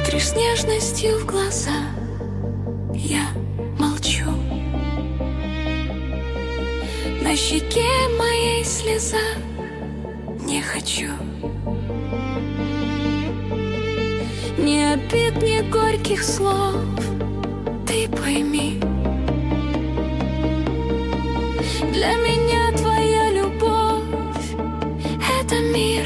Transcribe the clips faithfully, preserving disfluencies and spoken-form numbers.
Смотришь с нежностью в глаза, я молчу. На щеке моей слеза, не хочу. Ни обид, ни горьких слов, ты пойми. Для меня твоя любовь — это мир.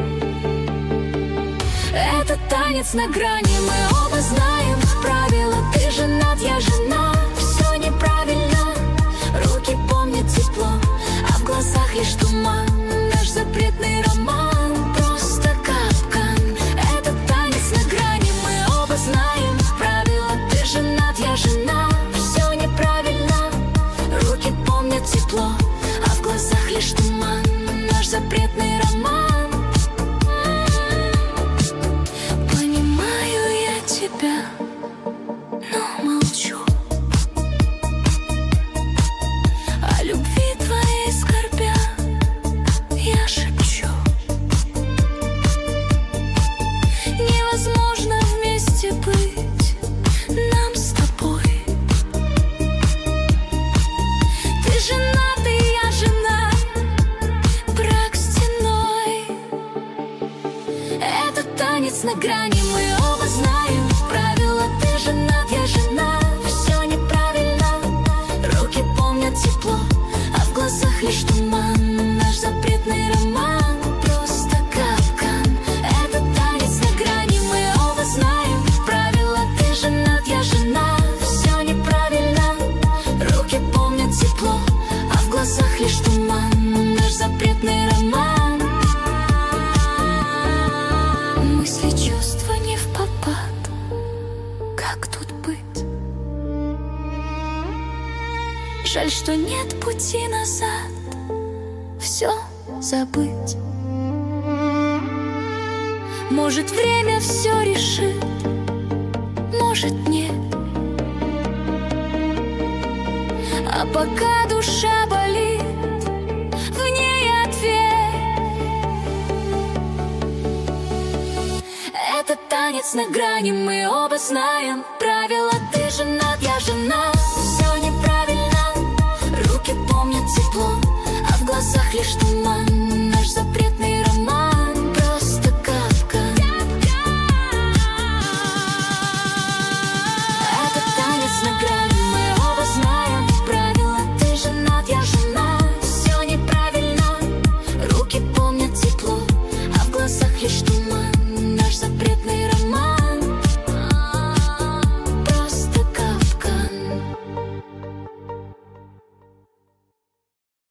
Это танец на грани, мы оба знаем правила. Ты женат, я жена, все неправильно. Руки помнят тепло, а в глазах лишь туман. Наш запретный роман просто капкан. Это танец на грани, мы оба знаем правила. Ты женат, я жена, все неправильно. Руки помнят тепло, а в глазах лишь туман. Наш запретный роман. Тебя, но молчу. О любви твоей скорбя я шепчу. Невозможно вместе быть нам с тобой. Ты женат, и я жена, брак стеной. Это танец на грани, мы оба знаем правила. Ты женат, я жена, все неправильно. Руки помнят тепло, а в глазах лишь туман. Наш запретный роман просто капкан. Это танец на грани, мы оба знаем правила. Ты женат, я жена, все неправильно. Руки помнят тепло, а в глазах лишь туман. Наш запретный роман. Мысли, чувства не впопад. Как тут быть? Жаль, что нет пути назад, все забыть. Может, время все решит, может, нет. А пока душа болит, в ней ответ. Это танец на грани, мы оба знаем правила. Ты женат, я жена, все неправильно. Руки помнят тепло, а в глазах лишь туман. Наш запретный роман.